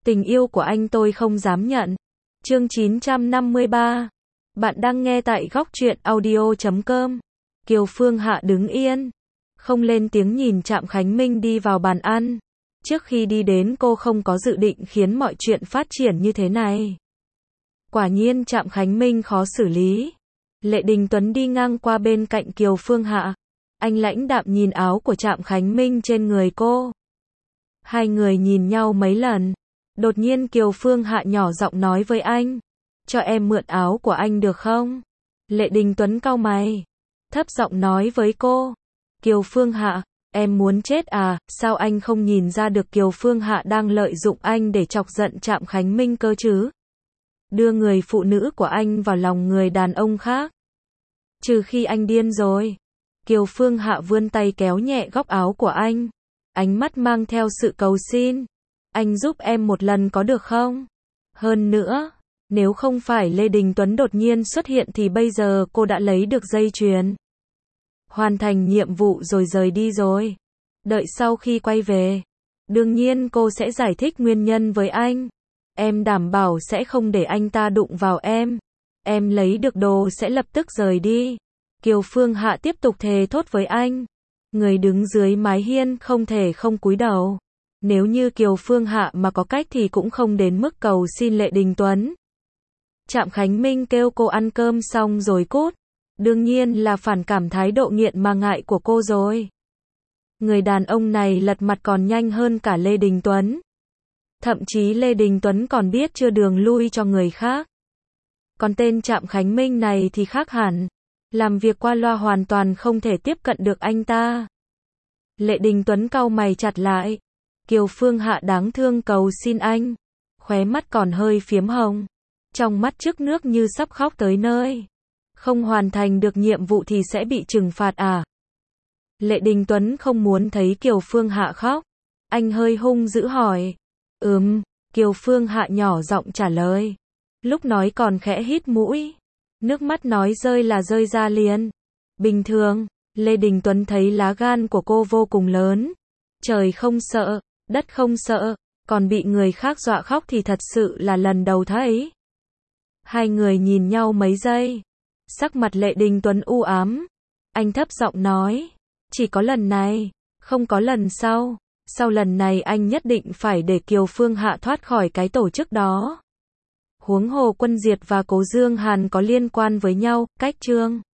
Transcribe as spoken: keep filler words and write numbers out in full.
Tình yêu của anh tôi không dám nhận. Chương chín trăm năm mươi ba. Bạn đang nghe tại góc truyện audio chấm com. Kiều Phương Hạ đứng yên, không lên tiếng nhìn Trạm Khánh Minh đi vào bàn ăn. Trước khi đi đến cô không có dự định khiến mọi chuyện phát triển như thế này. Quả nhiên Trạm Khánh Minh khó xử lý. Lệ Đình Tuấn đi ngang qua bên cạnh Kiều Phương Hạ. Anh lãnh đạm nhìn áo của Trạm Khánh Minh trên người cô. Hai người nhìn nhau mấy lần. Đột nhiên Kiều Phương Hạ nhỏ giọng nói với anh. Cho em mượn áo của anh được không? Lệ Đình Tuấn cau mày. Thấp giọng nói với cô. Kiều Phương Hạ, em muốn chết à? Sao anh không nhìn ra được Kiều Phương Hạ đang lợi dụng anh để chọc giận Trạm Khánh Minh cơ chứ? Đưa người phụ nữ của anh vào lòng người đàn ông khác. Trừ khi anh điên rồi. Kiều Phương Hạ vươn tay kéo nhẹ góc áo của anh. Ánh mắt mang theo sự cầu xin. Anh giúp em một lần có được không? Hơn nữa, nếu không phải Lê Đình Tuấn đột nhiên xuất hiện thì bây giờ cô đã lấy được dây chuyền. Hoàn thành nhiệm vụ rồi rời đi rồi. Đợi sau khi quay về, đương nhiên cô sẽ giải thích nguyên nhân với anh. Em đảm bảo sẽ không để anh ta đụng vào em. Em lấy được đồ sẽ lập tức rời đi. Kiều Phương Hạ tiếp tục thề thốt với anh. Người đứng dưới mái hiên không thể không cúi đầu. Nếu như Kiều Phương Hạ mà có cách thì cũng không đến mức cầu xin Lệ Đình Tuấn. Trạm Khánh Minh kêu cô ăn cơm xong rồi cút. Đương nhiên là phản cảm thái độ nghiện mà ngại của cô rồi. Người đàn ông này lật mặt còn nhanh hơn cả Lê Đình Tuấn. Thậm chí Lê Đình Tuấn còn biết chưa đường lui cho người khác. Còn tên Trạm Khánh Minh này thì khác hẳn. Làm việc qua loa hoàn toàn không thể tiếp cận được anh ta. Lệ Đình Tuấn cau mày chặt lại. Kiều Phương Hạ đáng thương cầu xin anh. Khóe mắt còn hơi phiếm hồng. Trong mắt trước nước như sắp khóc tới nơi. Không hoàn thành được nhiệm vụ thì sẽ bị trừng phạt à? Lệ Đình Tuấn không muốn thấy Kiều Phương Hạ khóc. Anh hơi hung dữ hỏi. Ừm, Kiều Phương Hạ nhỏ giọng trả lời. Lúc nói còn khẽ hít mũi. Nước mắt nói rơi là rơi ra liền. Bình thường, Lê Đình Tuấn thấy lá gan của cô vô cùng lớn. Trời không sợ, đất không sợ, còn bị người khác dọa khóc thì thật sự là lần đầu thấy. Hai người nhìn nhau mấy giây. Sắc mặt Lệ Đình Tuấn u ám. Anh thấp giọng nói. Chỉ có lần này, không có lần sau. Sau lần này anh nhất định phải để Kiều Phương Hạ thoát khỏi cái tổ chức đó. Huống hồ Quân Diệt và Cố Dương Hàn có liên quan với nhau, cách chương.